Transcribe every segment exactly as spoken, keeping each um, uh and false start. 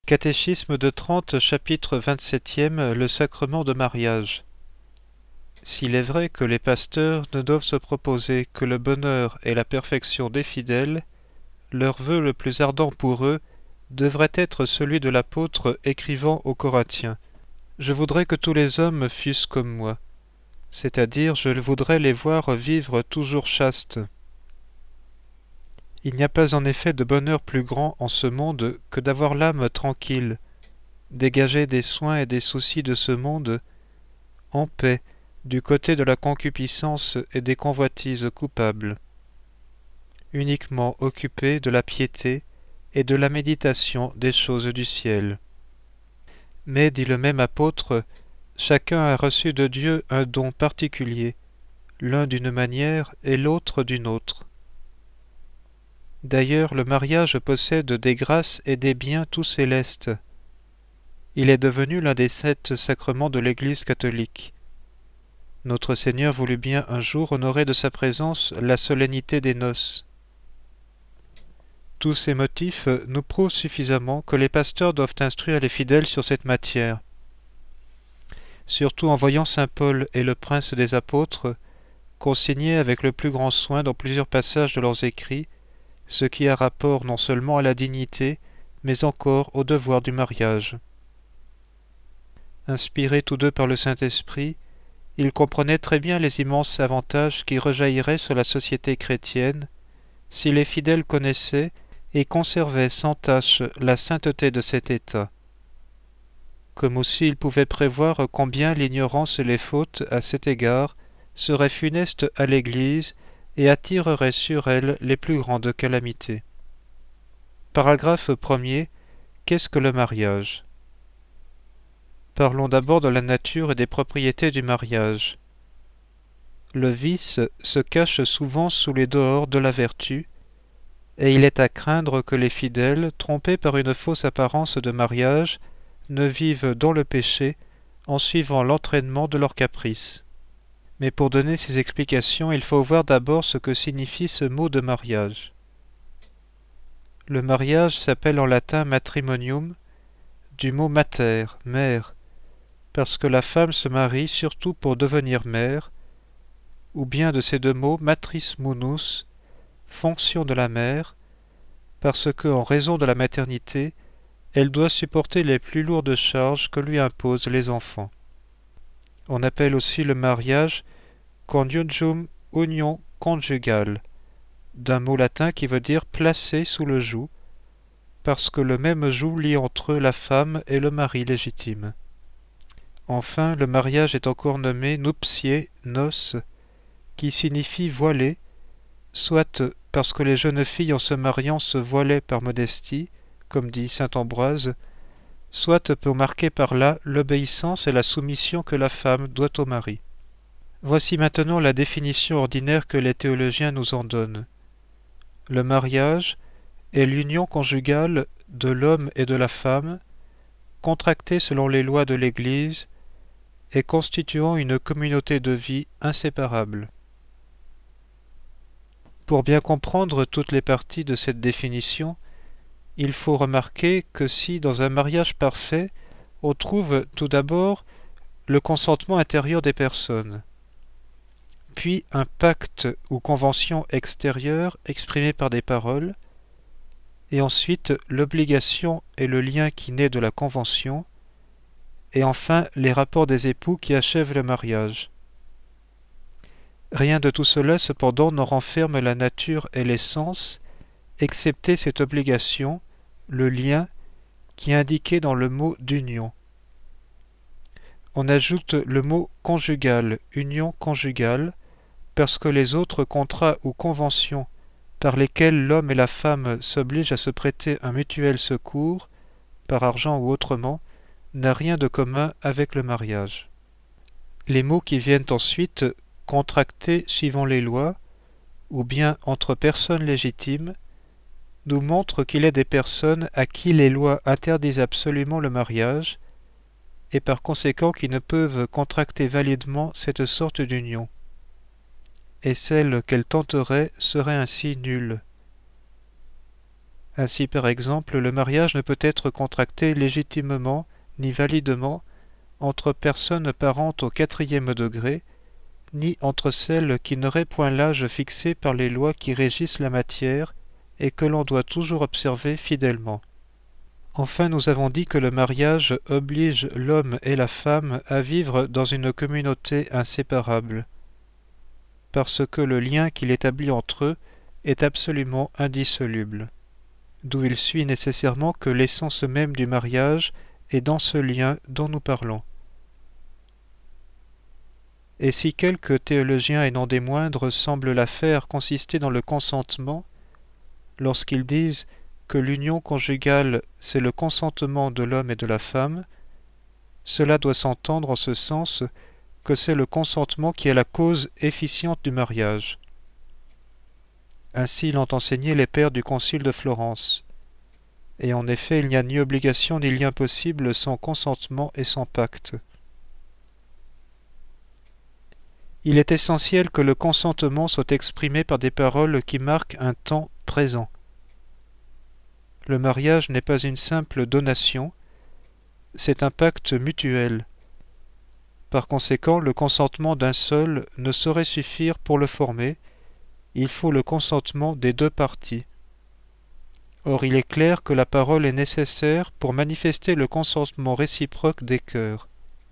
Catéchisme de Trente, chapitre vingt-septième, le sacrement de mariage. S'il est vrai que les pasteurs ne doivent se proposer que le bonheur et la perfection des fidèles, leur vœu le plus ardent pour eux devrait être celui de l'apôtre écrivant aux Corinthiens. Je voudrais que tous les hommes fussent comme moi, c'est-à-dire je voudrais les voir vivre toujours chastes. Il n'y a pas en effet de bonheur plus grand en ce monde que d'avoir l'âme tranquille, dégagée des soins et des soucis de ce monde, en paix, du côté de la concupiscence et des convoitises coupables, uniquement occupée de la piété et de la méditation des choses du ciel. Mais, dit le même apôtre, chacun a reçu de Dieu un don particulier, l'un d'une manière et l'autre d'une autre. D'ailleurs, le mariage possède des grâces et des biens tout célestes. Il est devenu l'un des sept sacrements de l'Église catholique. Notre Seigneur voulut bien un jour honorer de sa présence la solennité des noces. Tous ces motifs nous prouvent suffisamment que les pasteurs doivent instruire les fidèles sur cette matière. Surtout en voyant saint Paul et le prince des apôtres consigner avec le plus grand soin dans plusieurs passages de leurs écrits ce qui a rapport non seulement à la dignité, mais encore au devoir du mariage. Inspirés tous deux par le Saint-Esprit, ils comprenaient très bien les immenses avantages qui rejailliraient sur la société chrétienne si les fidèles connaissaient et conservaient sans tache la sainteté de cet état. Comme aussi ils pouvaient prévoir combien l'ignorance et les fautes à cet égard seraient funestes à l'Église et attirerait sur elle les plus grandes calamités. Paragraphe premier. Qu'est-ce que le mariage? Parlons d'abord de la nature et des propriétés du mariage. Le vice se cache souvent sous les dehors de la vertu, et il est à craindre que les fidèles, trompés par une fausse apparence de mariage, ne vivent dans le péché en suivant l'entraînement de leurs caprices. Mais pour donner ces explications, il faut voir d'abord ce que signifie ce mot de mariage. Le mariage s'appelle en latin matrimonium, du mot mater, mère, parce que la femme se marie surtout pour devenir mère, ou bien de ces deux mots matris munus, fonction de la mère, parce que, en raison de la maternité, elle doit supporter les plus lourdes charges que lui imposent les enfants. On appelle aussi le mariage conjugium union conjugale, d'un mot latin qui veut dire placer sous le joug, parce que le même joug lie entre eux la femme et le mari légitime. Enfin, le mariage est encore nommé nuptiae, noces, qui signifie voiler, soit parce que les jeunes filles en se mariant se voilaient par modestie, comme dit saint Ambroise, soit pour marquer par là l'obéissance et la soumission que la femme doit au mari. Voici maintenant la définition ordinaire que les théologiens nous en donnent. Le mariage est l'union conjugale de l'homme et de la femme, contractée selon les lois de l'Église et constituant une communauté de vie inséparable. Pour bien comprendre toutes les parties de cette définition, il faut remarquer que si, dans un mariage parfait, on trouve tout d'abord le consentement intérieur des personnes, puis un pacte ou convention extérieure exprimée par des paroles, et ensuite l'obligation et le lien qui naît de la convention, et enfin les rapports des époux qui achèvent le mariage. Rien de tout cela cependant n'en renferme la nature et l'essence, excepté cette obligation, le lien, qui est indiqué dans le mot d'union. On ajoute le mot conjugal, union conjugale, parce que les autres contrats ou conventions par lesquels l'homme et la femme s'obligent à se prêter un mutuel secours, par argent ou autrement, n'a rien de commun avec le mariage. Les mots qui viennent ensuite, contractés suivant les lois, ou bien entre personnes légitimes, nous montrent qu'il est des personnes à qui les lois interdisent absolument le mariage, et par conséquent qui ne peuvent contracter validement cette sorte d'union. Et celle qu'elles tenteraient serait ainsi nulle. Ainsi, par exemple, le mariage ne peut être contracté légitimement ni validement entre personnes parentes au quatrième degré, ni entre celles qui n'auraient point l'âge fixé par les lois qui régissent la matière et que l'on doit toujours observer fidèlement. Enfin, nous avons dit que le mariage oblige l'homme et la femme à vivre dans une communauté inséparable, parce que le lien qu'il établit entre eux est absolument indissoluble, d'où il suit nécessairement que l'essence même du mariage est dans ce lien dont nous parlons. Et si quelques théologiens, et non des moindres, semblent l'affaire consister dans le consentement, lorsqu'ils disent que l'union conjugale, c'est le consentement de l'homme et de la femme, cela doit s'entendre en ce sens que c'est le consentement qui est la cause efficiente du mariage. Ainsi l'ont enseigné les pères du Concile de Florence. Et en effet, il n'y a ni obligation ni lien possible sans consentement et sans pacte. Il est essentiel que le consentement soit exprimé par des paroles qui marquent un temps présent. Le mariage n'est pas une simple donation, c'est un pacte mutuel. Par conséquent, le consentement d'un seul ne saurait suffire pour le former, il faut le consentement des deux parties. Or, il est clair que la parole est nécessaire pour manifester le consentement réciproque des cœurs.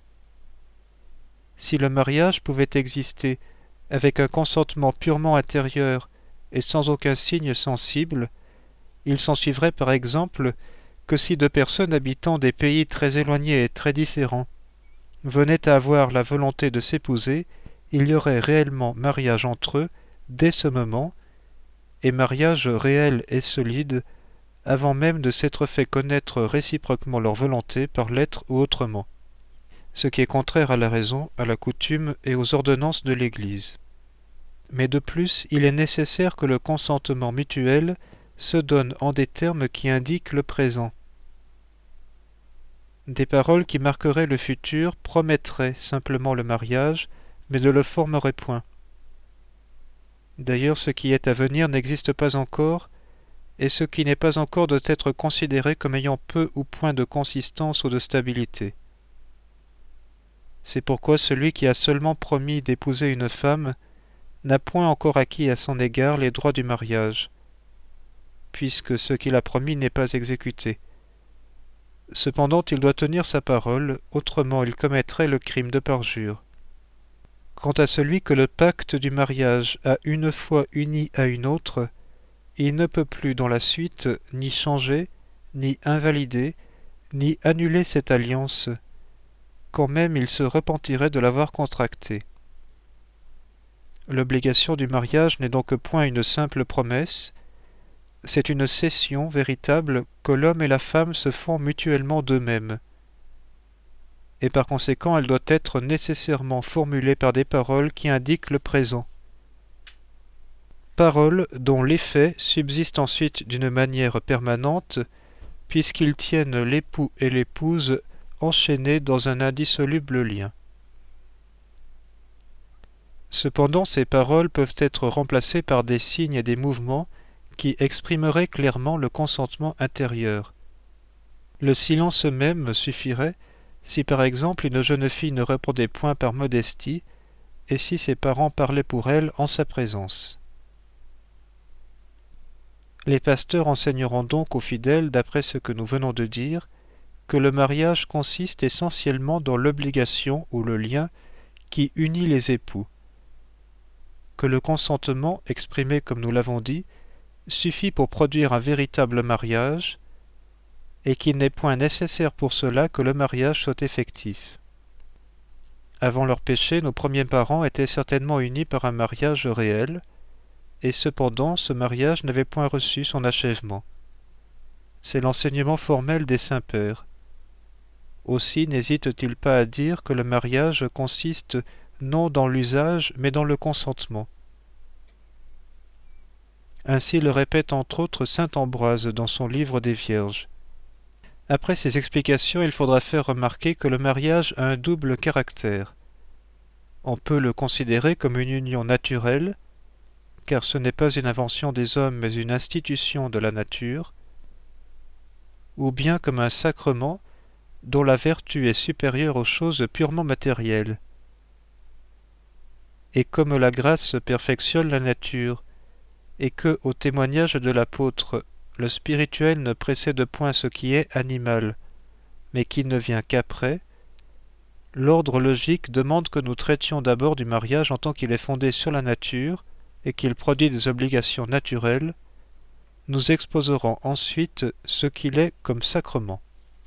Si le mariage pouvait exister avec un consentement purement intérieur et sans aucun signe sensible, il s'ensuivrait par exemple que si deux personnes habitant des pays très éloignés et très différents venaient à avoir la volonté de s'épouser, il y aurait réellement mariage entre eux dès ce moment, et mariage réel et solide, avant même de s'être fait connaître réciproquement leur volonté par lettre ou autrement, ce qui est contraire à la raison, à la coutume et aux ordonnances de l'Église. Mais de plus, il est nécessaire que le consentement mutuel se donne en des termes qui indiquent le présent. Des paroles qui marqueraient le futur promettraient simplement le mariage, mais ne le formeraient point. D'ailleurs, ce qui est à venir n'existe pas encore, et ce qui n'est pas encore doit être considéré comme ayant peu ou point de consistance ou de stabilité. C'est pourquoi celui qui a seulement promis d'épouser une femme n'a point encore acquis à son égard les droits du mariage, puisque ce qu'il a promis n'est pas exécuté. Cependant, il doit tenir sa parole, autrement il commettrait le crime de parjure. Quant à celui que le pacte du mariage a une fois uni à une autre, il ne peut plus dans la suite ni changer, ni invalider, ni annuler cette alliance, quand même il se repentirait de l'avoir contractée. L'obligation du mariage n'est donc point une simple promesse, c'est une cession véritable que l'homme et la femme se font mutuellement d'eux-mêmes. Et par conséquent, elle doit être nécessairement formulée par des paroles qui indiquent le présent. Paroles dont l'effet subsiste ensuite d'une manière permanente, puisqu'ils tiennent l'époux et l'épouse enchaînés dans un indissoluble lien. Cependant, ces paroles peuvent être remplacées par des signes et des mouvements qui exprimeraient clairement le consentement intérieur. Le silence même suffirait si par exemple une jeune fille ne répondait point par modestie et si ses parents parlaient pour elle en sa présence. Les pasteurs enseigneront donc aux fidèles, d'après ce que nous venons de dire, que le mariage consiste essentiellement dans l'obligation ou le lien qui unit les époux, que le consentement, exprimé comme nous l'avons dit, suffit pour produire un véritable mariage, et qu'il n'est point nécessaire pour cela que le mariage soit effectif. Avant leur péché, nos premiers parents étaient certainement unis par un mariage réel, et cependant ce mariage n'avait point reçu son achèvement. C'est l'enseignement formel des saints-pères. Aussi n'hésite-t-il pas à dire que le mariage consiste non dans l'usage, mais dans le consentement. Ainsi le répète entre autres saint Ambroise dans son livre des Vierges. Après ces explications, il faudra faire remarquer que le mariage a un double caractère. On peut le considérer comme une union naturelle, car ce n'est pas une invention des hommes mais une institution de la nature, ou bien comme un sacrement dont la vertu est supérieure aux choses purement matérielles. Et comme la grâce perfectionne la nature, et que, au témoignage de l'apôtre, le spirituel ne précède point ce qui est animal, mais qui ne vient qu'après, l'ordre logique demande que nous traitions d'abord du mariage en tant qu'il est fondé sur la nature et qu'il produit des obligations naturelles. Nous exposerons ensuite ce qu'il est comme sacrement.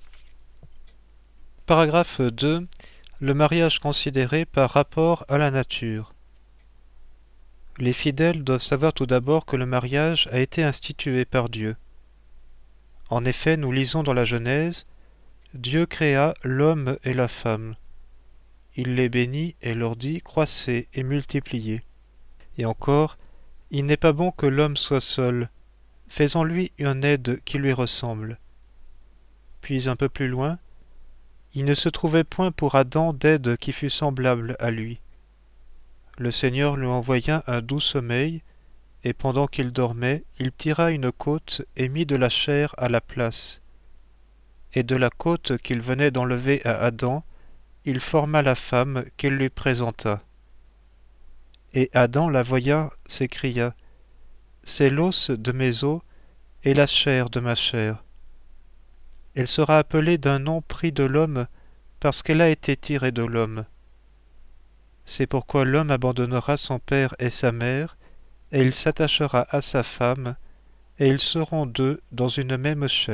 Paragraphe deux. Le mariage considéré par rapport à la nature. Les fidèles doivent savoir tout d'abord que le mariage a été institué par Dieu. En effet, nous lisons dans la Genèse, Dieu créa l'homme et la femme. Il les bénit et leur dit, croissez et multipliez. Et encore, il n'est pas bon que l'homme soit seul, faisons-lui une aide qui lui ressemble. Puis un peu plus loin, il ne se trouvait point pour Adam d'aide qui fût semblable à lui. Le Seigneur lui envoya un doux sommeil, et pendant qu'il dormait, il tira une côte et mit de la chair à la place. Et de la côte qu'il venait d'enlever à Adam, il forma la femme qu'il lui présenta. Et Adam la voyant s'écria, « C'est l'os de mes os et la chair de ma chair. Elle sera appelée d'un nom pris de l'homme parce qu'elle a été tirée de l'homme. C'est pourquoi l'homme abandonnera son père et sa mère, et il s'attachera à sa femme, et ils seront deux dans une même chair. »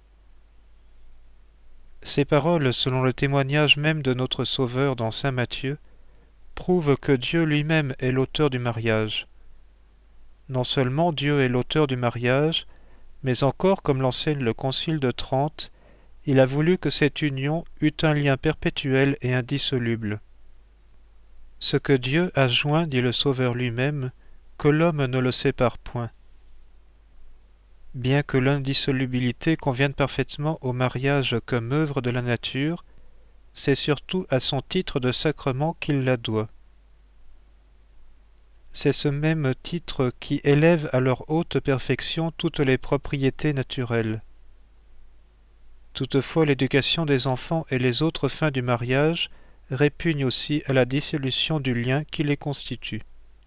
Ces paroles, selon le témoignage même de notre Sauveur dans saint Matthieu, prouvent que Dieu lui-même est l'auteur du mariage. Non seulement Dieu est l'auteur du mariage, mais encore, comme l'enseigne le Concile de Trente, il a voulu que cette union eût un lien perpétuel et indissoluble. Ce que Dieu a joint, dit le Sauveur lui-même, que l'homme ne le sépare point. Bien que l'indissolubilité convienne parfaitement au mariage comme œuvre de la nature, c'est surtout à son titre de sacrement qu'il la doit. C'est ce même titre qui élève à leur haute perfection toutes les propriétés naturelles. Toutefois, l'éducation des enfants et les autres fins du mariage répugnent aussi à la dissolution du lien qui les constitue.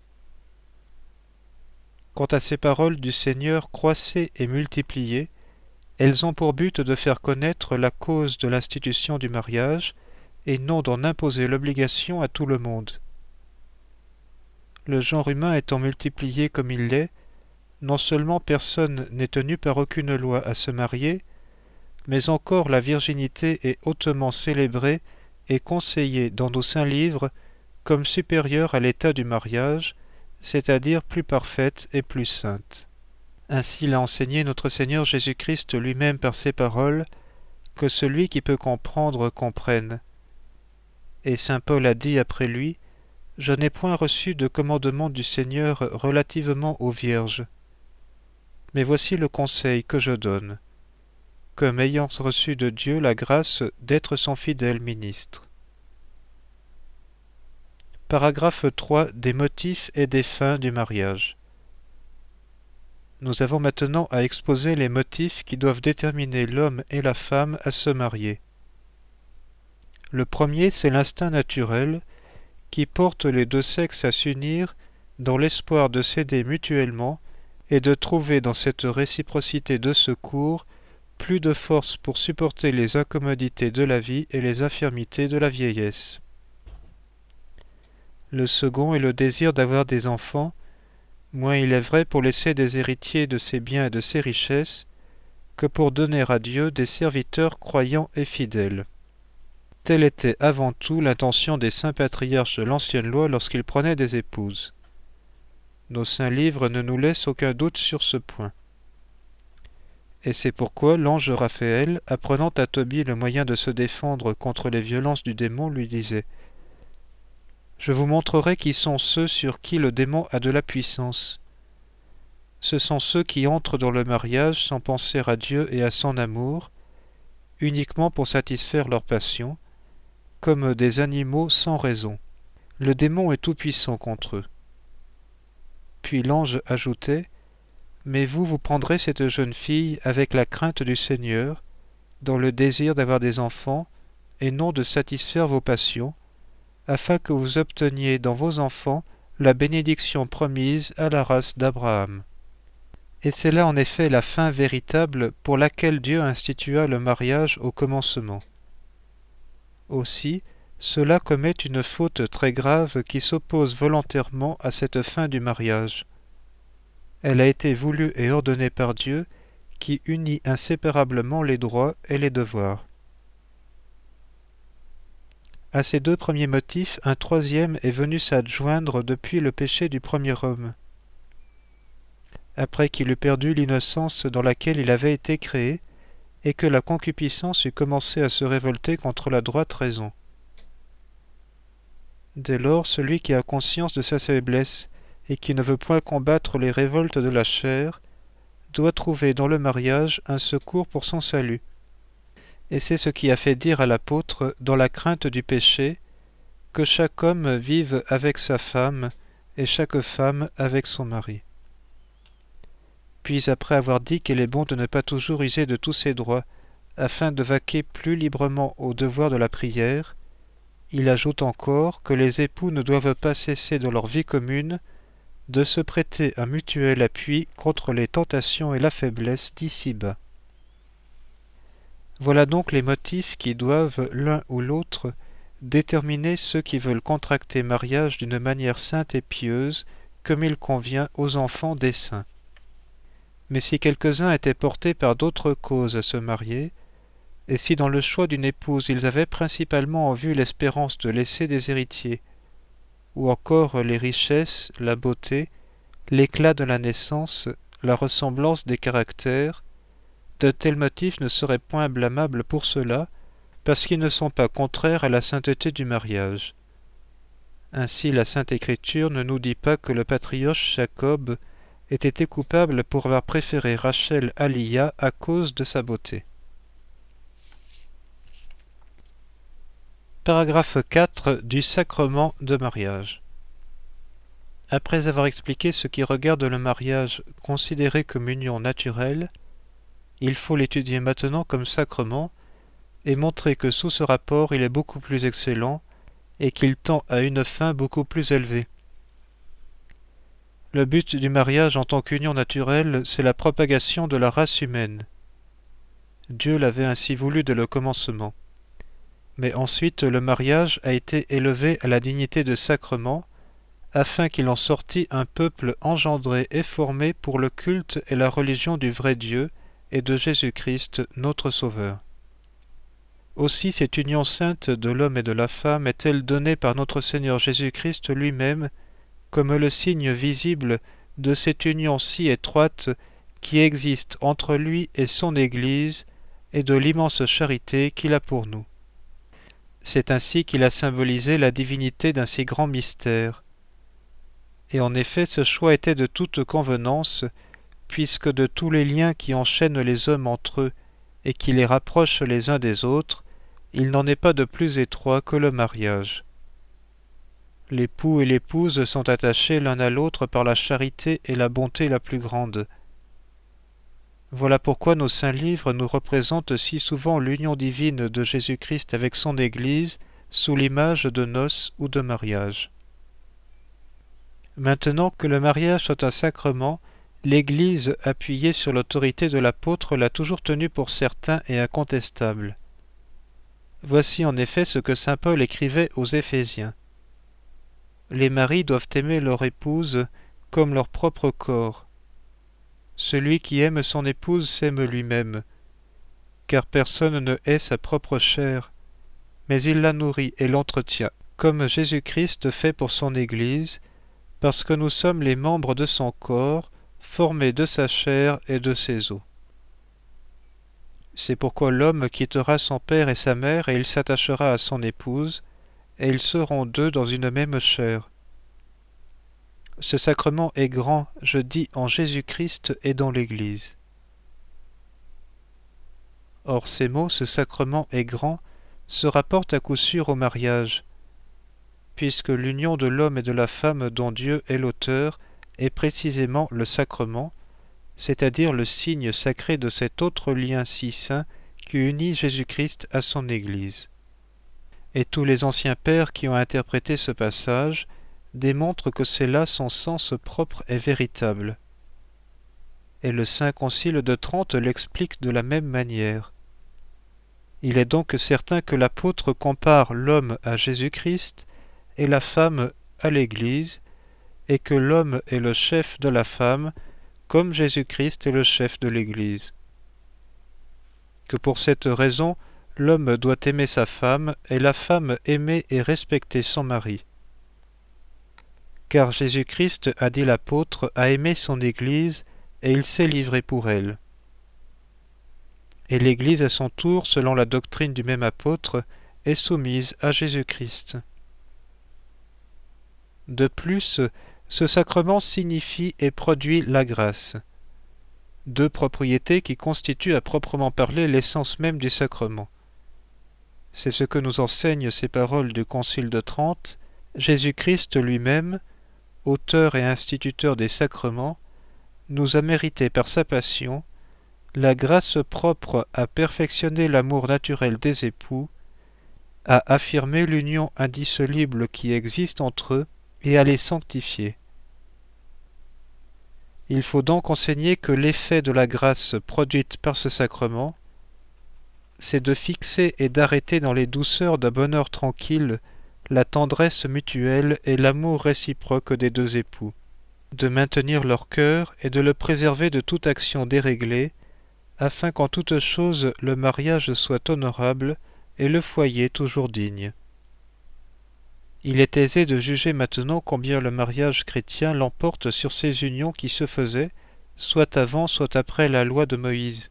Quant à ces paroles du Seigneur « croissez et multipliez », elles ont pour but de faire connaître la cause de l'institution du mariage et non d'en imposer l'obligation à tout le monde. Le genre humain étant multiplié comme il l'est, non seulement personne n'est tenu par aucune loi à se marier, mais encore la virginité est hautement célébrée et conseillée dans nos saints livres comme supérieure à l'état du mariage, c'est-à-dire plus parfaite et plus sainte. Ainsi l'a enseigné notre Seigneur Jésus-Christ lui-même par ces paroles, que celui qui peut comprendre comprenne. Et saint Paul a dit après lui, « Je n'ai point reçu de commandement du Seigneur relativement aux vierges. Mais voici le conseil que je donne, comme ayant reçu de Dieu la grâce d'être son fidèle ministre. » Paragraphe trois. Des motifs et des fins du mariage. Nous avons maintenant à exposer les motifs qui doivent déterminer l'homme et la femme à se marier. Le premier, c'est l'instinct naturel qui porte les deux sexes à s'unir dans l'espoir de s'aider mutuellement et de trouver dans cette réciprocité de secours plus de force pour supporter les incommodités de la vie et les infirmités de la vieillesse. Le second est le désir d'avoir des enfants, moins il est vrai pour laisser des héritiers de ses biens et de ses richesses, que pour donner à Dieu des serviteurs croyants et fidèles. Telle était avant tout l'intention des saints patriarches de l'ancienne loi lorsqu'ils prenaient des épouses. Nos saints livres ne nous laissent aucun doute sur ce point. Et c'est pourquoi l'ange Raphaël, apprenant à Tobie le moyen de se défendre contre les violences du démon, lui disait « Je vous montrerai qui sont ceux sur qui le démon a de la puissance. Ce sont ceux qui entrent dans le mariage sans penser à Dieu et à son amour, uniquement pour satisfaire leur passion, comme des animaux sans raison. Le démon est tout-puissant contre eux. » Puis l'ange ajoutait « Mais vous, vous prendrez cette jeune fille avec la crainte du Seigneur, dans le désir d'avoir des enfants, et non de satisfaire vos passions, afin que vous obteniez dans vos enfants la bénédiction promise à la race d'Abraham. Et c'est là en effet la fin véritable pour laquelle Dieu institua le mariage au commencement. Aussi, ceux-là commettent une faute très grave qui s'oppose volontairement à cette fin du mariage. Elle a été voulue et ordonnée par Dieu, qui unit inséparablement les droits et les devoirs. À ces deux premiers motifs, un troisième est venu s'adjoindre depuis le péché du premier homme. Après qu'il eut perdu l'innocence dans laquelle il avait été créé, et que la concupiscence eut commencé à se révolter contre la droite raison. Dès lors, celui qui a conscience de sa faiblesse et qui ne veut point combattre les révoltes de la chair, doit trouver dans le mariage un secours pour son salut. Et c'est ce qui a fait dire à l'apôtre, dans la crainte du péché, que chaque homme vive avec sa femme et chaque femme avec son mari. Puis après avoir dit qu'il est bon de ne pas toujours user de tous ses droits, afin de vaquer plus librement au devoir de la prière, il ajoute encore que les époux ne doivent pas cesser de leur vie commune de se prêter un mutuel appui contre les tentations et la faiblesse d'ici-bas. Voilà donc les motifs qui doivent, l'un ou l'autre, déterminer ceux qui veulent contracter mariage d'une manière sainte et pieuse, comme il convient aux enfants des saints. Mais si quelques-uns étaient portés par d'autres causes à se marier, et si dans le choix d'une épouse ils avaient principalement en vue l'espérance de laisser des héritiers, ou encore les richesses, la beauté, l'éclat de la naissance, la ressemblance des caractères, de tels motifs ne seraient point blâmables pour cela, parce qu'ils ne sont pas contraires à la sainteté du mariage. Ainsi la Sainte Écriture ne nous dit pas que le patriarche Jacob ait été coupable pour avoir préféré Rachel à Lia à cause de sa beauté. Paragraphe quatre du sacrement de mariage. Après avoir expliqué ce qui regarde le mariage considéré comme union naturelle, il faut l'étudier maintenant comme sacrement et montrer que sous ce rapport il est beaucoup plus excellent et qu'il tend à une fin beaucoup plus élevée. Le but du mariage en tant qu'union naturelle, c'est la propagation de la race humaine. Dieu l'avait ainsi voulu dès le commencement. Mais ensuite le mariage a été élevé à la dignité de sacrement, afin qu'il en sortît un peuple engendré et formé pour le culte et la religion du vrai Dieu et de Jésus-Christ, notre Sauveur. Aussi cette union sainte de l'homme et de la femme est-elle donnée par notre Seigneur Jésus-Christ lui-même comme le signe visible de cette union si étroite qui existe entre lui et son Église et de l'immense charité qu'il a pour nous. C'est ainsi qu'il a symbolisé la divinité d'un si grand mystère. Et en effet, ce choix était de toute convenance, puisque de tous les liens qui enchaînent les hommes entre eux et qui les rapprochent les uns des autres, il n'en est pas de plus étroit que le mariage. L'époux et l'épouse sont attachés l'un à l'autre par la charité et la bonté la plus grande. Voilà pourquoi nos saints livres nous représentent si souvent l'union divine de Jésus-Christ avec son Église sous l'image de noces ou de mariage. Maintenant que le mariage soit un sacrement, l'Église, appuyée sur l'autorité de l'apôtre, l'a toujours tenu pour certain et incontestable. Voici en effet ce que saint Paul écrivait aux Éphésiens. Les maris doivent aimer leur épouse comme leur propre corps. Celui qui aime son épouse s'aime lui-même, car personne ne hait sa propre chair, mais il la nourrit et l'entretient, comme Jésus-Christ fait pour son Église, parce que nous sommes les membres de son corps, formés de sa chair et de ses os. C'est pourquoi l'homme quittera son père et sa mère et il s'attachera à son épouse, et ils seront deux dans une même chair. Ce sacrement est grand, je dis, en Jésus-Christ et dans l'Église. Or ces mots, ce sacrement est grand, se rapportent à coup sûr au mariage, puisque l'union de l'homme et de la femme dont Dieu est l'auteur est précisément le sacrement, c'est-à-dire le signe sacré de cet autre lien si saint qui unit Jésus-Christ à son Église. Et tous les anciens pères qui ont interprété ce passage démontrent que c'est là son sens propre et véritable. Et le Saint Concile de Trente l'explique de la même manière. Il est donc certain que l'apôtre compare l'homme à Jésus-Christ et la femme à l'Église, et que l'homme est le chef de la femme, comme Jésus-Christ est le chef de l'Église. Que pour cette raison, l'homme doit aimer sa femme, et la femme aimer et respecter son mari. Car Jésus-Christ, a dit l'apôtre, a aimé son Église, et il s'est livré pour elle. Et l'Église, à son tour, selon la doctrine du même apôtre, est soumise à Jésus-Christ. De plus, ce sacrement signifie et produit la grâce, deux propriétés qui constituent à proprement parler l'essence même du sacrement. C'est ce que nous enseignent ces paroles du Concile de Trente. Jésus-Christ lui-même, auteur et instituteur des sacrements, nous a mérité par sa passion la grâce propre à perfectionner l'amour naturel des époux, à affirmer l'union indissoluble qui existe entre eux et à les sanctifier. Il faut donc enseigner que l'effet de la grâce produite par ce sacrement, c'est de fixer et d'arrêter dans les douceurs d'un bonheur tranquille la tendresse mutuelle et l'amour réciproque des deux époux, de maintenir leur cœur et de le préserver de toute action déréglée, afin qu'en toute chose le mariage soit honorable et le foyer toujours digne. Il est aisé de juger maintenant combien le mariage chrétien l'emporte sur ces unions qui se faisaient, soit avant, soit après la loi de Moïse.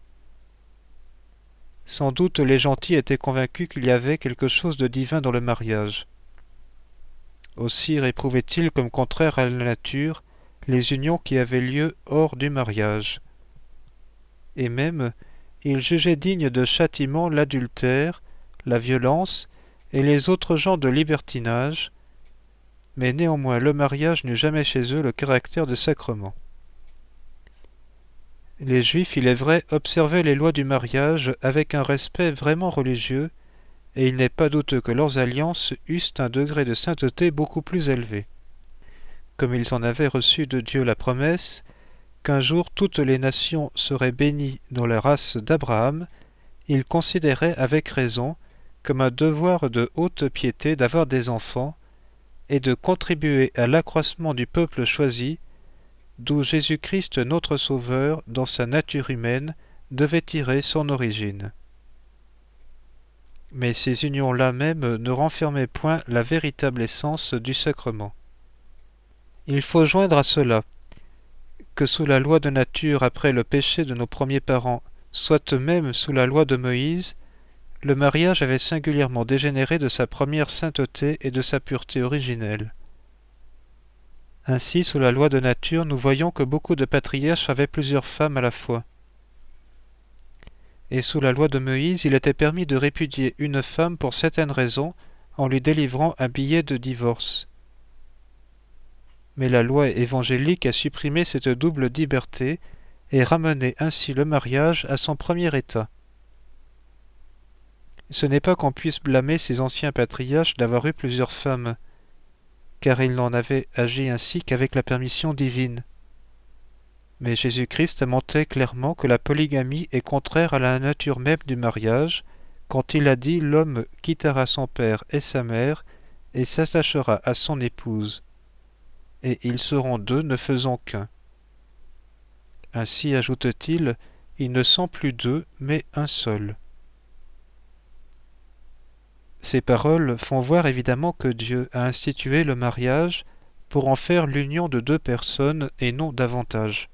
Sans doute les gentils étaient convaincus qu'il y avait quelque chose de divin dans le mariage. Aussi réprouvaient-ils comme contraire à la nature les unions qui avaient lieu hors du mariage. Et même, ils jugeaient dignes de châtiment l'adultère, la violence et les autres genres de libertinage, mais néanmoins le mariage n'eut jamais chez eux le caractère de sacrement. Les Juifs, il est vrai, observaient les lois du mariage avec un respect vraiment religieux, et il n'est pas douteux que leurs alliances eussent un degré de sainteté beaucoup plus élevé. Comme ils en avaient reçu de Dieu la promesse qu'un jour toutes les nations seraient bénies dans la race d'Abraham, ils considéraient avec raison comme un devoir de haute piété d'avoir des enfants et de contribuer à l'accroissement du peuple choisi, d'où Jésus-Christ notre Sauveur, dans sa nature humaine, devait tirer son origine. Mais ces unions-là même ne renfermaient point la véritable essence du sacrement. Il faut joindre à cela que sous la loi de nature après le péché de nos premiers parents, soit même sous la loi de Moïse, le mariage avait singulièrement dégénéré de sa première sainteté et de sa pureté originelle. Ainsi, sous la loi de nature, nous voyons que beaucoup de patriarches avaient plusieurs femmes à la fois. Et sous la loi de Moïse, il était permis de répudier une femme pour certaines raisons en lui délivrant un billet de divorce. Mais la loi évangélique a supprimé cette double liberté et ramené ainsi le mariage à son premier état. Ce n'est pas qu'on puisse blâmer ces anciens patriarches d'avoir eu plusieurs femmes, car ils n'en avaient agi ainsi qu'avec la permission divine. Mais Jésus-Christ a montré clairement que la polygamie est contraire à la nature même du mariage, quand il a dit « L'homme quittera son père et sa mère, et s'attachera à son épouse, et ils seront deux, ne faisant qu'un. » Ainsi, ajoute-t-il, ils ne sont plus deux, mais un seul. Ces paroles font voir évidemment que Dieu a institué le mariage pour en faire l'union de deux personnes et non davantage.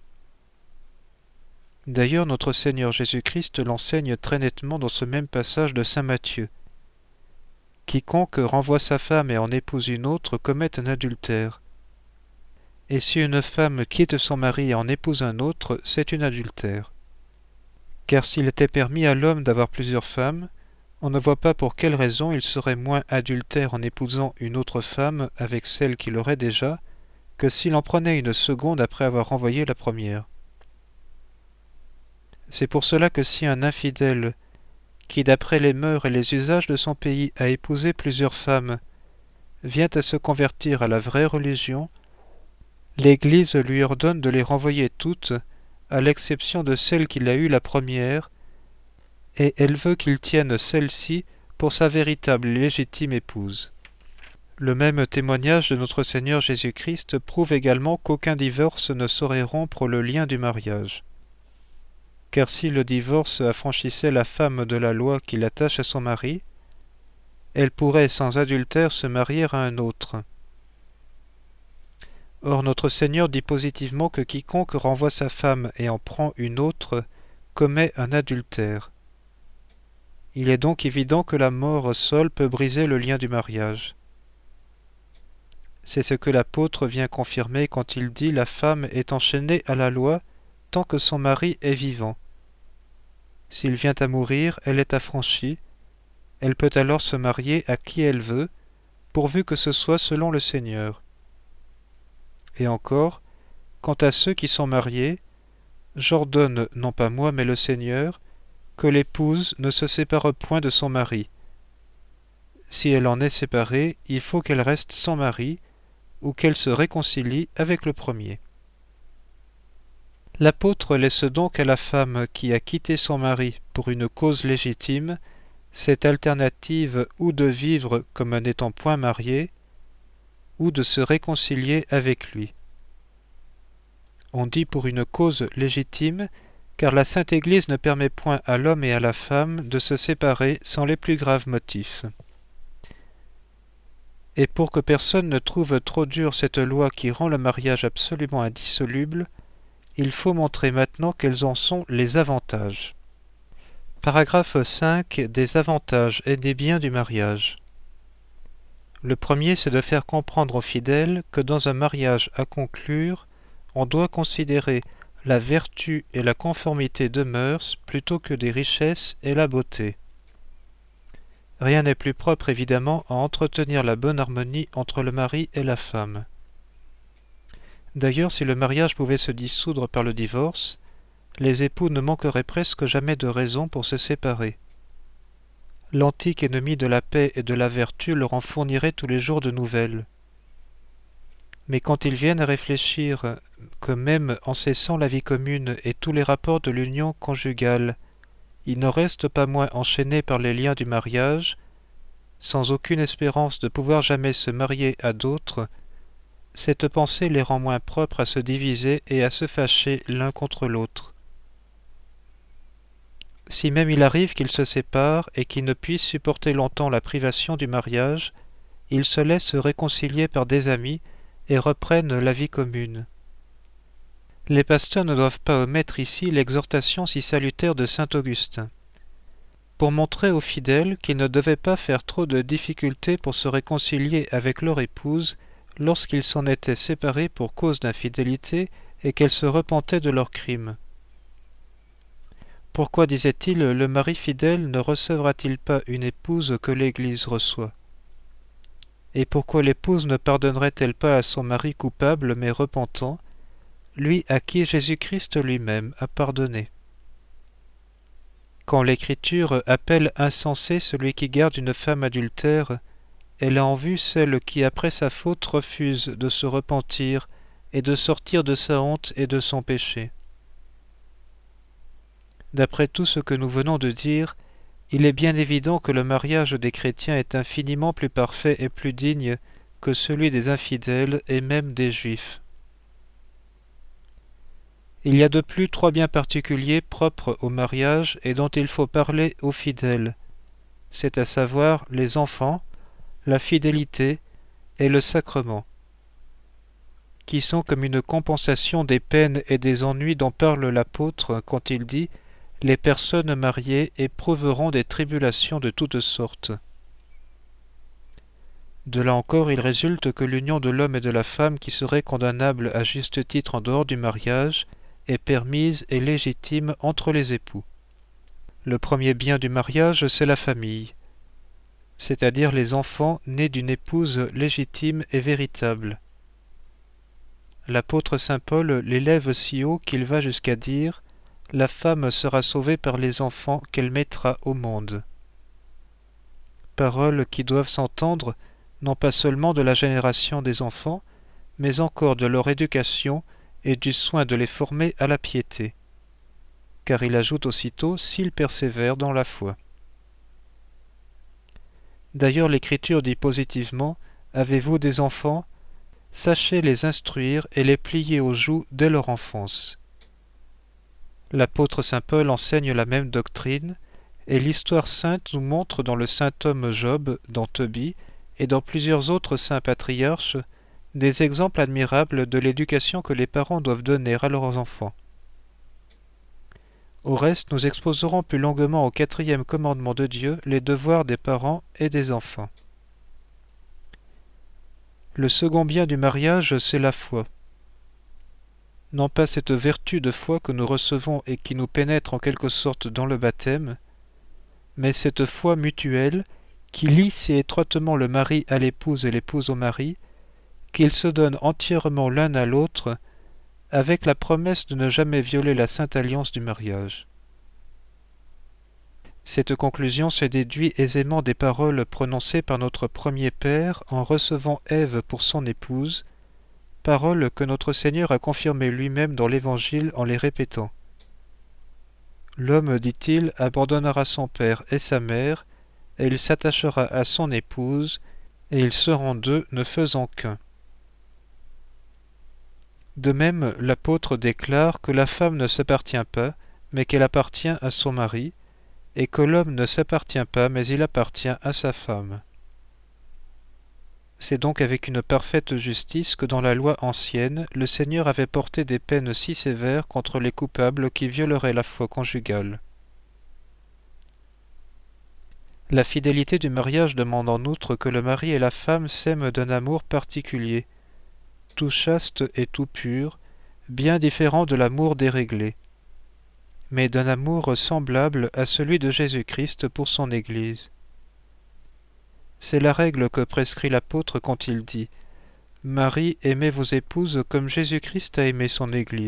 D'ailleurs, notre Seigneur Jésus-Christ l'enseigne très nettement dans ce même passage de saint Matthieu. Quiconque renvoie sa femme et en épouse une autre commet un adultère. Et si une femme quitte son mari et en épouse un autre, c'est une adultère. Car s'il était permis à l'homme d'avoir plusieurs femmes, on ne voit pas pour quelle raison il serait moins adultère en épousant une autre femme avec celle qu'il aurait déjà, que s'il en prenait une seconde après avoir renvoyé la première. C'est pour cela que si un infidèle, qui d'après les mœurs et les usages de son pays a épousé plusieurs femmes, vient à se convertir à la vraie religion, l'Église lui ordonne de les renvoyer toutes, à l'exception de celle qu'il a eue la première, et elle veut qu'il tienne celle-ci pour sa véritable et légitime épouse. Le même témoignage de notre Seigneur Jésus-Christ prouve également qu'aucun divorce ne saurait rompre le lien du mariage. Car si le divorce affranchissait la femme de la loi qui l'attache à son mari, elle pourrait sans adultère se marier à un autre. Or notre Seigneur dit positivement que quiconque renvoie sa femme et en prend une autre commet un adultère. Il est donc évident que la mort seule peut briser le lien du mariage. C'est ce que l'apôtre vient confirmer quand il dit « La femme est enchaînée à la loi tant que son mari est vivant. S'il vient à mourir, elle est affranchie. Elle peut alors se marier à qui elle veut, pourvu que ce soit selon le Seigneur. Et encore, quant à ceux qui sont mariés, j'ordonne, non pas moi mais le Seigneur, que l'épouse ne se sépare point de son mari. Si elle en est séparée, il faut qu'elle reste sans mari, ou qu'elle se réconcilie avec le premier. » L'apôtre laisse donc à la femme qui a quitté son mari pour une cause légitime cette alternative ou de vivre comme n'étant point mariée, ou de se réconcilier avec lui. On dit pour une cause légitime, car la Sainte Église ne permet point à l'homme et à la femme de se séparer sans les plus graves motifs. Et pour que personne ne trouve trop dure cette loi qui rend le mariage absolument indissoluble, il faut montrer maintenant quels en sont les avantages. Paragraphe cinq. Des avantages et des biens du mariage. Le premier, c'est de faire comprendre aux fidèles que dans un mariage à conclure, on doit considérer la vertu et la conformité de mœurs plutôt que des richesses et la beauté. Rien n'est plus propre évidemment à entretenir la bonne harmonie entre le mari et la femme. D'ailleurs, si le mariage pouvait se dissoudre par le divorce, les époux ne manqueraient presque jamais de raisons pour se séparer. L'antique ennemi de la paix et de la vertu leur en fournirait tous les jours de nouvelles. Mais quand ils viennent à réfléchir que même en cessant la vie commune et tous les rapports de l'union conjugale, ils ne restent pas moins enchaînés par les liens du mariage, sans aucune espérance de pouvoir jamais se marier à d'autres, cette pensée les rend moins propres à se diviser et à se fâcher l'un contre l'autre. Si même il arrive qu'ils se séparent et qu'ils ne puissent supporter longtemps la privation du mariage, ils se laissent réconcilier par des amis et reprennent la vie commune. Les pasteurs ne doivent pas omettre ici l'exhortation si salutaire de saint Augustin. Pour montrer aux fidèles qu'ils ne devaient pas faire trop de difficultés pour se réconcilier avec leur épouse lorsqu'ils s'en étaient séparés pour cause d'infidélité et qu'elles se repentaient de leurs crimes. Pourquoi, disait-il, le mari fidèle ne recevra-t-il pas une épouse que l'Église reçoit? Et pourquoi l'épouse ne pardonnerait-elle pas à son mari coupable mais repentant, lui à qui Jésus-Christ lui-même a pardonné? Quand l'Écriture appelle insensé celui qui garde une femme adultère, elle a en vue celle qui, après sa faute, refuse de se repentir et de sortir de sa honte et de son péché. D'après tout ce que nous venons de dire, il est bien évident que le mariage des chrétiens est infiniment plus parfait et plus digne que celui des infidèles et même des juifs. Il y a de plus trois biens particuliers propres au mariage et dont il faut parler aux fidèles, c'est à savoir les enfants, la fidélité et le sacrement, qui sont comme une compensation des peines et des ennuis dont parle l'apôtre quand il dit « Les personnes mariées éprouveront des tribulations de toutes sortes ». De là encore, il résulte que l'union de l'homme et de la femme qui serait condamnable à juste titre en dehors du mariage est permise et légitime entre les époux. Le premier bien du mariage, c'est la famille, c'est-à-dire les enfants nés d'une épouse légitime et véritable. L'apôtre saint Paul l'élève si haut qu'il va jusqu'à dire la femme sera sauvée par les enfants qu'elle mettra au monde. Paroles qui doivent s'entendre non pas seulement de la génération des enfants, mais encore de leur éducation et du soin de les former à la piété. Car il ajoute aussitôt s'ils persévèrent dans la foi. D'ailleurs, l'Écriture dit positivement « Avez-vous des enfants ? Sachez les instruire et les plier aux joues dès leur enfance. » L'apôtre saint Paul enseigne la même doctrine, et l'histoire sainte nous montre dans le saint homme Job, dans Tobie, et dans plusieurs autres saints patriarches, des exemples admirables de l'éducation que les parents doivent donner à leurs enfants. Au reste, nous exposerons plus longuement au quatrième commandement de Dieu les devoirs des parents et des enfants. Le second bien du mariage, c'est la foi. Non pas cette vertu de foi que nous recevons et qui nous pénètre en quelque sorte dans le baptême, mais cette foi mutuelle qui lie si étroitement le mari à l'épouse et l'épouse au mari, qu'ils se donnent entièrement l'un à l'autre, avec la promesse de ne jamais violer la sainte alliance du mariage. Cette conclusion se déduit aisément des paroles prononcées par notre premier Père en recevant Ève pour son épouse, paroles que notre Seigneur a confirmées lui-même dans l'Évangile en les répétant. L'homme, dit-il, abandonnera son père et sa mère, et il s'attachera à son épouse, et ils seront deux, ne faisant qu'un. De même, l'apôtre déclare que la femme ne s'appartient pas, mais qu'elle appartient à son mari, et que l'homme ne s'appartient pas, mais il appartient à sa femme. C'est donc avec une parfaite justice que dans la loi ancienne, le Seigneur avait porté des peines si sévères contre les coupables qui violeraient la foi conjugale. La fidélité du mariage demande en outre que le mari et la femme s'aiment d'un amour particulier, tout chaste et tout pur, bien différent de l'amour déréglé, mais d'un amour semblable à celui de Jésus-Christ pour son Église. C'est la règle que prescrit l'apôtre quand il dit « Marie, aimez vos épouses comme Jésus-Christ a aimé son Église. »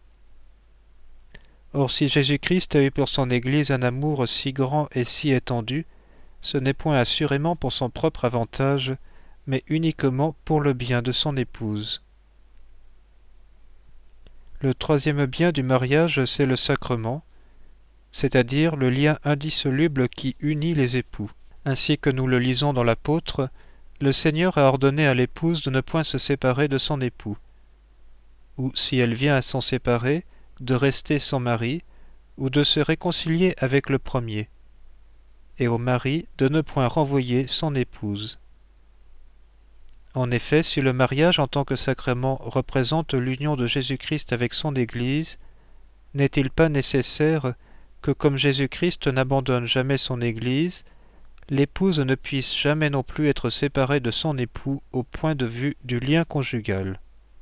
Or, si Jésus-Christ a eu pour son Église un amour si grand et si étendu, ce n'est point assurément pour son propre avantage, mais uniquement pour le bien de son épouse. Le troisième bien du mariage, c'est le sacrement, c'est-à-dire le lien indissoluble qui unit les époux. Ainsi que nous le lisons dans l'apôtre, le Seigneur a ordonné à l'épouse de ne point se séparer de son époux, ou, si elle vient à s'en séparer, de rester son mari, ou de se réconcilier avec le premier, et au mari de ne point renvoyer son épouse. En effet, si le mariage en tant que sacrement représente l'union de Jésus-Christ avec son Église, n'est-il pas nécessaire que, comme Jésus-Christ n'abandonne jamais son Église, l'épouse ne puisse jamais non plus être séparée de son époux au point de vue du lien conjugal.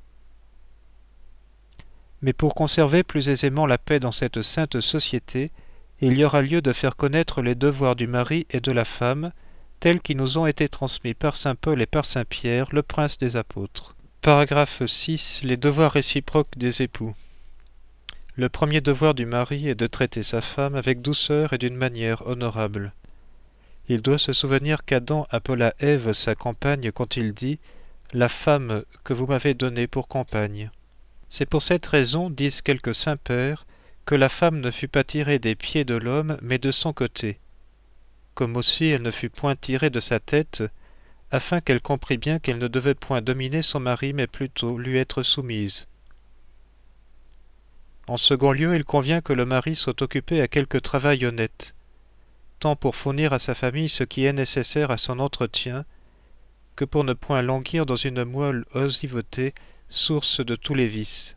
Mais pour conserver plus aisément la paix dans cette sainte société, il y aura lieu de faire connaître les devoirs du mari et de la femme, tels qui nous ont été transmis par saint Paul et par saint Pierre, le prince des apôtres. Paragraphe six. Les devoirs réciproques des époux. Le premier devoir du mari est de traiter sa femme avec douceur et d'une manière honorable. Il doit se souvenir qu'Adam appela Ève sa compagne quand il dit « La femme que vous m'avez donnée pour compagne ». C'est pour cette raison, disent quelques saints-pères, que la femme ne fut pas tirée des pieds de l'homme, mais de son côté, comme aussi elle ne fut point tirée de sa tête, afin qu'elle comprît bien qu'elle ne devait point dominer son mari, mais plutôt lui être soumise. En second lieu, il convient que le mari soit occupé à quelque travail honnête, tant pour fournir à sa famille ce qui est nécessaire à son entretien, que pour ne point languir dans une moelle oisiveté, source de tous les vices.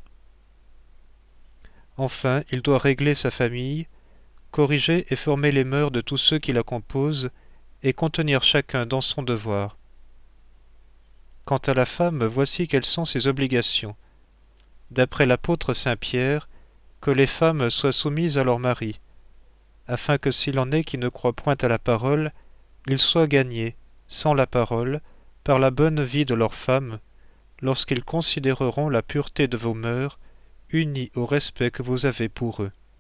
Enfin, il doit régler sa famille, corriger et former les mœurs de tous ceux qui la composent, et contenir chacun dans son devoir. Quant à la femme, voici quelles sont ses obligations. D'après l'apôtre saint Pierre, que les femmes soient soumises à leur mari, afin que s'il en est qui ne croient point à la parole, ils soient gagnés, sans la parole, par la bonne vie de leur femme, lorsqu'ils considéreront la pureté de vos mœurs, unies au respect que vous avez pour eux.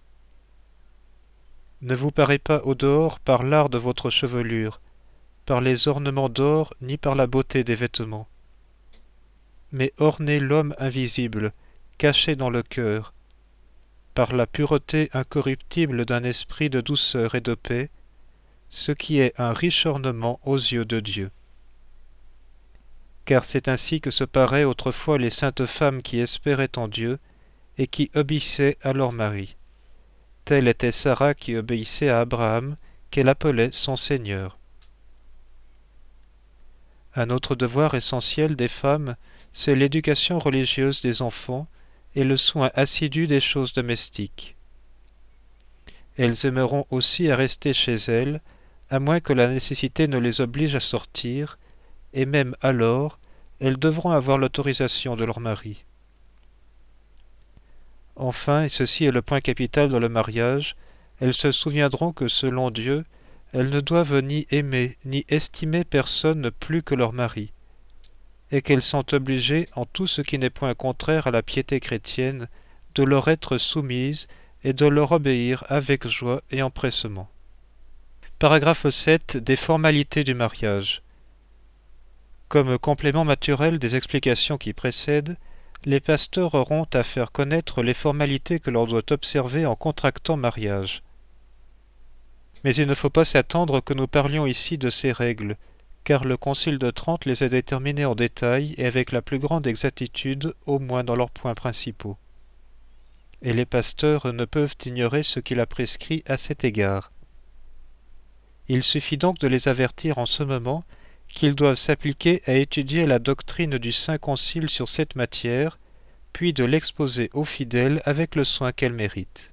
ne vous parez pas au dehors par l'art de votre chevelure, par les ornements d'or, ni par la beauté des vêtements. Mais ornez l'homme invisible, caché dans le cœur, par la pureté incorruptible d'un esprit de douceur et de paix, ce qui est un riche ornement aux yeux de Dieu. Car c'est ainsi que se paraient autrefois les saintes femmes qui espéraient en Dieu et qui obéissaient à leur mari. Telle était Sarah qui obéissait à Abraham, qu'elle appelait son Seigneur. Un autre devoir essentiel des femmes, c'est l'éducation religieuse des enfants et le soin assidu des choses domestiques. Elles aimeront aussi à rester chez elles, à moins que la nécessité ne les oblige à sortir, et même alors, elles devront avoir l'autorisation de leur mari. Enfin, et ceci est le point capital dans le mariage, elles se souviendront que selon Dieu, elles ne doivent ni aimer ni estimer personne plus que leur mari, et qu'elles sont obligées, en tout ce qui n'est point contraire à la piété chrétienne, de leur être soumises et de leur obéir avec joie et empressement. Paragraphe sept. Des formalités du mariage. Comme complément naturel des explications qui précèdent, les pasteurs auront à faire connaître les formalités que l'on doit observer en contractant mariage. Mais il ne faut pas s'attendre que nous parlions ici de ces règles, car le Concile de Trente les a déterminées en détail et avec la plus grande exactitude, au moins dans leurs points principaux. Et les pasteurs ne peuvent ignorer ce qu'il a prescrit à cet égard. Il suffit donc de les avertir en ce moment qu'ils doivent s'appliquer à étudier la doctrine du Saint Concile sur cette matière, puis de l'exposer aux fidèles avec le soin qu'elle mérite.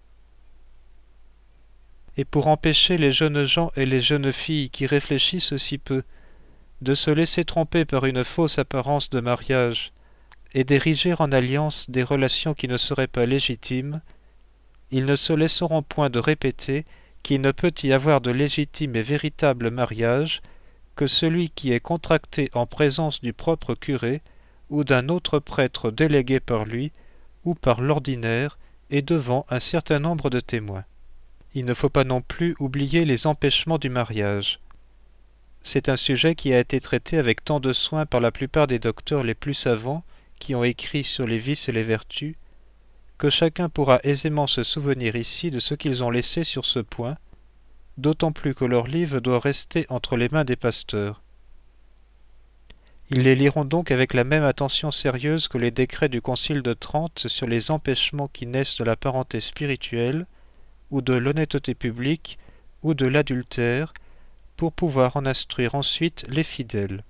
Et pour empêcher les jeunes gens et les jeunes filles qui réfléchissent si peu de se laisser tromper par une fausse apparence de mariage et d'ériger en alliance des relations qui ne seraient pas légitimes, ils ne se laisseront point de répéter qu'il ne peut y avoir de légitime et véritable mariage que celui qui est contracté en présence du propre curé ou d'un autre prêtre délégué par lui ou par l'ordinaire et devant un certain nombre de témoins. Il ne faut pas non plus oublier les empêchements du mariage. C'est un sujet qui a été traité avec tant de soin par la plupart des docteurs les plus savants qui ont écrit sur les vices et les vertus, que chacun pourra aisément se souvenir ici de ce qu'ils ont laissé sur ce point, d'autant plus que leur livre doit rester entre les mains des pasteurs. Ils les liront donc avec la même attention sérieuse que les décrets du Concile de Trente sur les empêchements qui naissent de la parenté spirituelle, ou de l'honnêteté publique, ou de l'adultère, pour pouvoir en instruire ensuite les fidèles.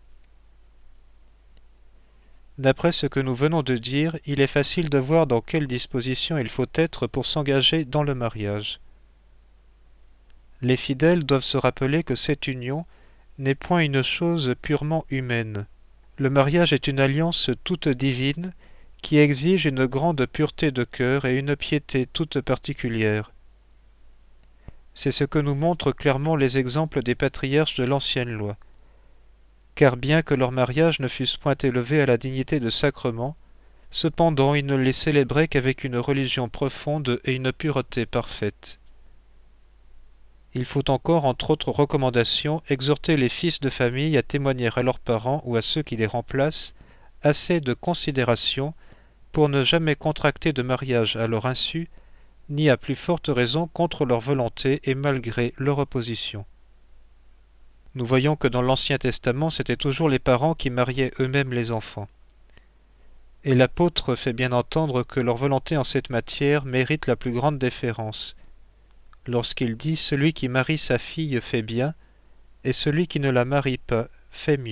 D'après ce que nous venons de dire, il est facile de voir dans quelle disposition il faut être pour s'engager dans le mariage. Les fidèles doivent se rappeler que cette union n'est point une chose purement humaine. Le mariage est une alliance toute divine qui exige une grande pureté de cœur et une piété toute particulière. C'est ce que nous montrent clairement les exemples des patriarches de l'ancienne loi. Car bien que leurs mariages ne fussent point élevés à la dignité de sacrement, cependant ils ne les célébraient qu'avec une religion profonde et une pureté parfaite. Il faut encore, entre autres recommandations, exhorter les fils de famille à témoigner à leurs parents ou à ceux qui les remplacent assez de considération pour ne jamais contracter de mariage à leur insu, ni à plus forte raison contre leur volonté et malgré leur opposition. Nous voyons que dans l'Ancien Testament, c'était toujours les parents qui mariaient eux-mêmes les enfants. Et l'apôtre fait bien entendre que leur volonté en cette matière mérite la plus grande déférence, lorsqu'il dit « Celui qui marie sa fille fait bien, et celui qui ne la marie pas fait mieux ».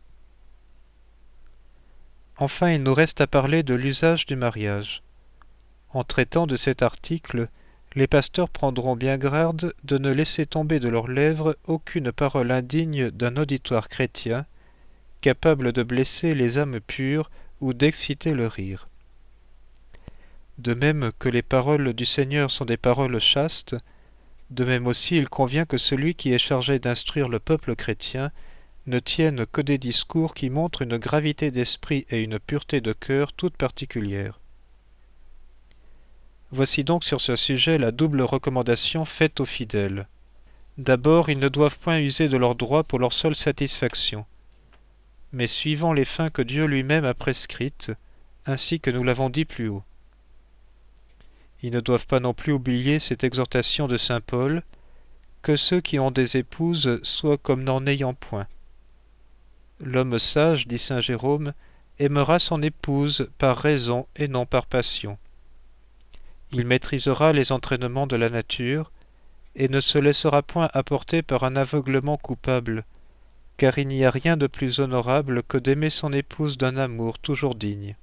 Enfin, il nous reste à parler de l'usage du mariage. En traitant de cet article, les pasteurs prendront bien garde de ne laisser tomber de leurs lèvres aucune parole indigne d'un auditoire chrétien, capable de blesser les âmes pures ou d'exciter le rire. De même que les paroles du Seigneur sont des paroles chastes, de même aussi il convient que celui qui est chargé d'instruire le peuple chrétien ne tienne que des discours qui montrent une gravité d'esprit et une pureté de cœur toute particulière. Voici donc sur ce sujet la double recommandation faite aux fidèles. D'abord, ils ne doivent point user de leurs droits pour leur seule satisfaction, mais suivant les fins que Dieu lui-même a prescrites, ainsi que nous l'avons dit plus haut. Ils ne doivent pas non plus oublier cette exhortation de saint Paul, que ceux qui ont des épouses soient comme n'en ayant point. L'homme sage, dit saint Jérôme, aimera son épouse par raison et non par passion. Il maîtrisera les entraînements de la nature, et ne se laissera point apporter par un aveuglement coupable, car il n'y a rien de plus honorable que d'aimer son épouse d'un amour toujours digne.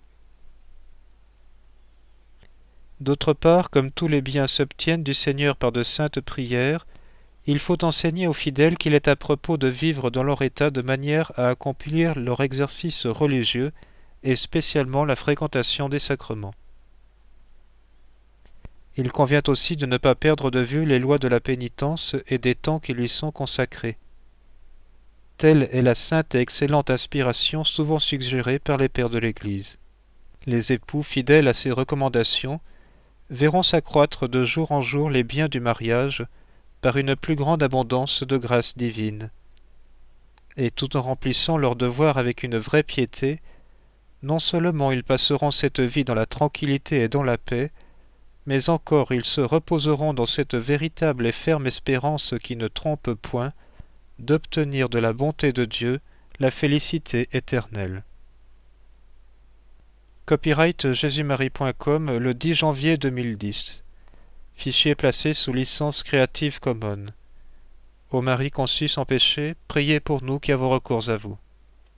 D'autre part, comme tous les biens s'obtiennent du Seigneur par de saintes prières, il faut enseigner aux fidèles qu'il est à propos de vivre dans leur état de manière à accomplir leur exercice religieux et spécialement la fréquentation des sacrements. Il convient aussi de ne pas perdre de vue les lois de la pénitence et des temps qui lui sont consacrés. Telle est la sainte et excellente inspiration souvent suggérée par les pères de l'Église. Les époux fidèles à ces recommandations verront s'accroître de jour en jour les biens du mariage par une plus grande abondance de grâce divine. Et tout en remplissant leur devoir avec une vraie piété, non seulement ils passeront cette vie dans la tranquillité et dans la paix, mais encore ils se reposeront dans cette véritable et ferme espérance qui ne trompe point, d'obtenir de la bonté de Dieu la félicité éternelle. Copyright jésus marie point com le dix janvier deux mille dix. Fichier placé sous licence Creative Commons. Ô Marie conçue sans péché, priez pour nous qui avons recours à vous.